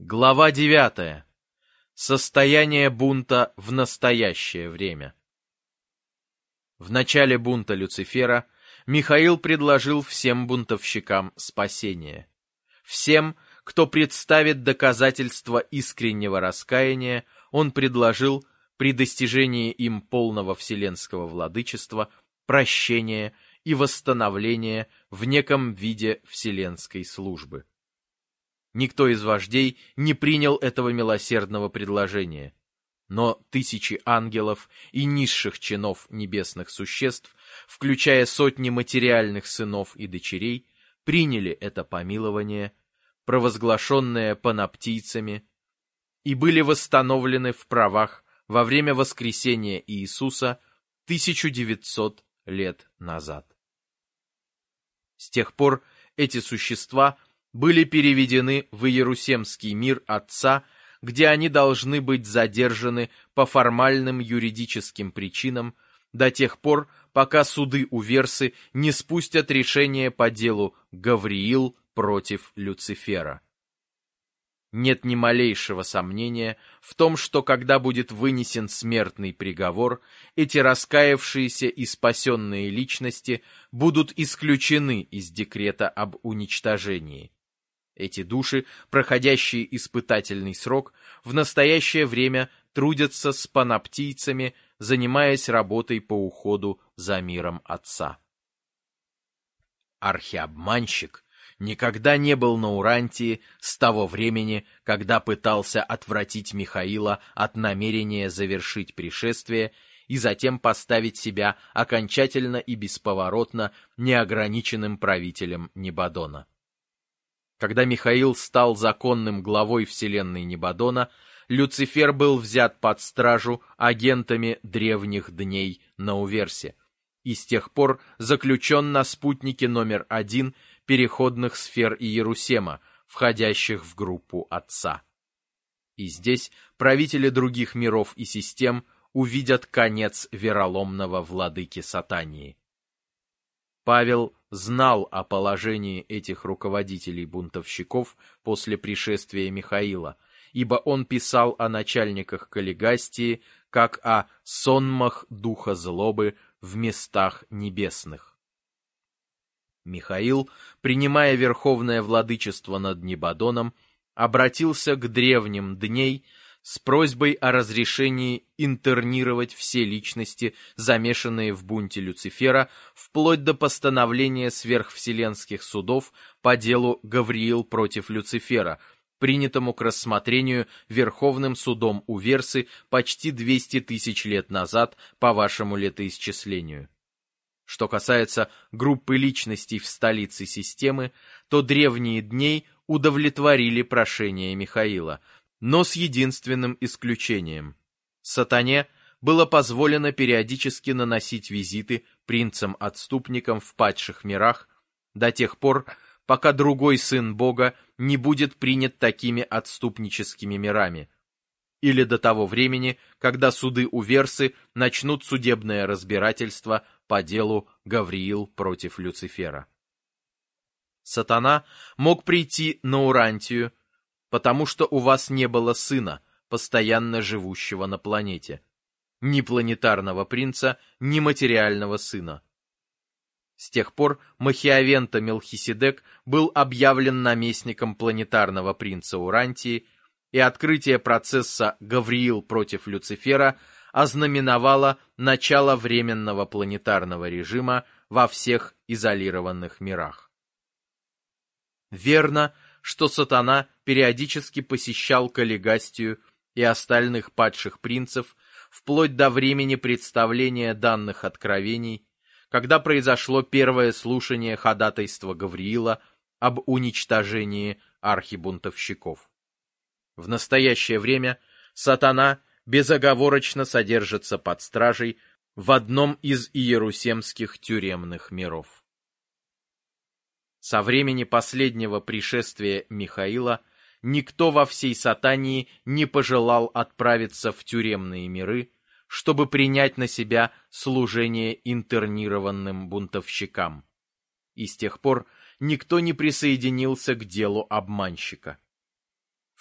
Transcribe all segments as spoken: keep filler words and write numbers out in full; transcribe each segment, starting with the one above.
Глава девятая. Состояние бунта в настоящее время. В начале бунта Люцифера Михаил предложил всем бунтовщикам спасение. Всем, кто представит доказательства искреннего раскаяния, он предложил при достижении им полного вселенского владычества прощение и восстановление в неком виде вселенской службы. Никто из вождей не принял этого милосердного предложения. Но тысячи ангелов и низших чинов небесных существ, включая сотни материальных сынов и дочерей, приняли это помилование, провозглашенное паноптийцами, и были восстановлены в правах во время воскресения Иисуса тысяча девятьсот лет назад. С тех пор эти существа были переведены в Иерусемский мир Отца, где они должны быть задержаны по формальным юридическим причинам до тех пор, пока суды Уверсы не спустят решение по делу Гавриил против Люцифера. Нет ни малейшего сомнения в том, что когда будет вынесен смертный приговор, эти раскаявшиеся и спасенные личности будут исключены из декрета об уничтожении. Эти души, проходящие испытательный срок, в настоящее время трудятся с паноптийцами, занимаясь работой по уходу за миром Отца. Архиобманщик никогда не был на Урантии с того времени, когда пытался отвратить Михаила от намерения завершить пришествие и затем поставить себя окончательно и бесповоротно неограниченным правителем Небадона. Когда Михаил стал законным главой вселенной Небадона, Люцифер был взят под стражу агентами древних дней на Уверсе и с тех пор заключен на спутнике номер один переходных сфер Иерусема, входящих в группу Отца. И здесь правители других миров и систем увидят конец вероломного владыки Сатании. Павел знал о положении этих руководителей-бунтовщиков после пришествия Михаила, ибо он писал о начальниках коллегастии, как о сонмах духа злобы в местах небесных. Михаил, принимая верховное владычество над Небадоном, обратился к древним дней с просьбой о разрешении интернировать все личности, замешанные в бунте Люцифера, вплоть до постановления сверхвселенских судов по делу Гавриил против Люцифера, принятому к рассмотрению Верховным судом Уверсы почти двести тысяч лет назад по вашему летоисчислению. Что касается группы личностей в столице системы, то древние дней удовлетворили прошение Михаила, но с единственным исключением. Сатане было позволено периодически наносить визиты принцам-отступникам в падших мирах до тех пор, пока другой сын Бога не будет принят такими отступническими мирами, или до того времени, когда суды Уверсы начнут судебное разбирательство по делу Гавриил против Люцифера. Сатана мог прийти на Урантию, потому что у вас не было сына, постоянно живущего на планете, ни планетарного принца, ни материального сына. С тех пор Махиавента Мелхиседек был объявлен наместником планетарного принца Урантии, и открытие процесса Гавриил против Люцифера ознаменовало начало временного планетарного режима во всех изолированных мирах. Верно, что Сатана периодически посещал коллегастию и остальных падших принцев вплоть до времени представления данных откровений, когда произошло первое слушание ходатайства Гавриила об уничтожении архибунтовщиков. В настоящее время Сатана безоговорочно содержится под стражей в одном из иерусемских тюремных миров. Со времени последнего пришествия Михаила никто во всей Сатании не пожелал отправиться в тюремные миры, чтобы принять на себя служение интернированным бунтовщикам. И с тех пор никто не присоединился к делу обманщика.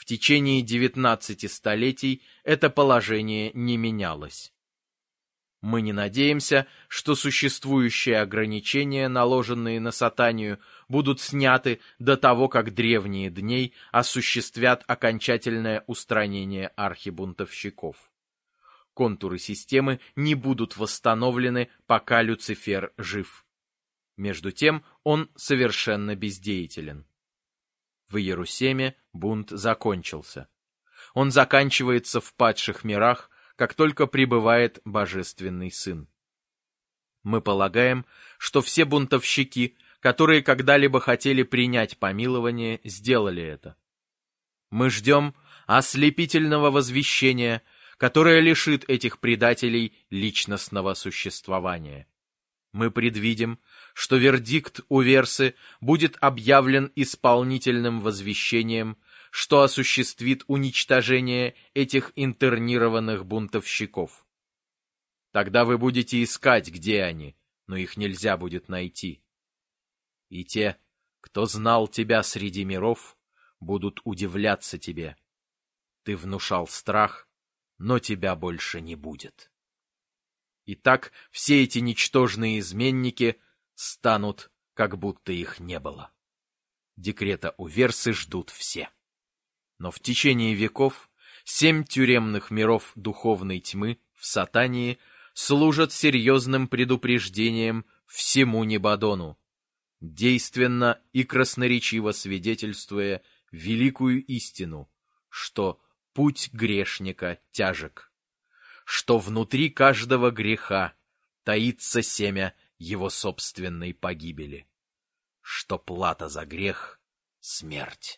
В течение девятнадцати столетий это положение не менялось. Мы не надеемся, что существующие ограничения, наложенные на Сатанию, будут сняты до того, как древние дней осуществят окончательное устранение архибунтовщиков. Контуры системы не будут восстановлены, пока Люцифер жив. Между тем он совершенно бездеятелен. В Иерусалиме бунт закончился. Он заканчивается в падших мирах, как только прибывает Божественный Сын. Мы полагаем, что все бунтовщики, которые когда-либо хотели принять помилование, сделали это. Мы ждем ослепительного возвещения, которое лишит этих предателей личностного существования. Мы предвидим, что вердикт Уверсы будет объявлен исполнительным возвещением, что осуществит уничтожение этих интернированных бунтовщиков. Тогда вы будете искать, где они, но их нельзя будет найти. И те, кто знал тебя среди миров, будут удивляться тебе. Ты внушал страх, но тебя больше не будет. Итак, все эти ничтожные изменники станут, как будто их не было. Декрета Уверсы ждут все. Но в течение веков семь тюремных миров духовной тьмы в Сатании служат серьезным предупреждением всему Небадону, действенно и красноречиво свидетельствуя великую истину, что путь грешника тяжек, что внутри каждого греха таится семя его собственной погибели, что плата за грех — смерть.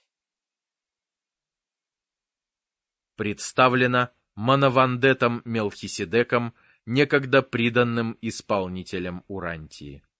Представлено Манавандетом Мелхиседеком, некогда приданным исполнителем Урантии.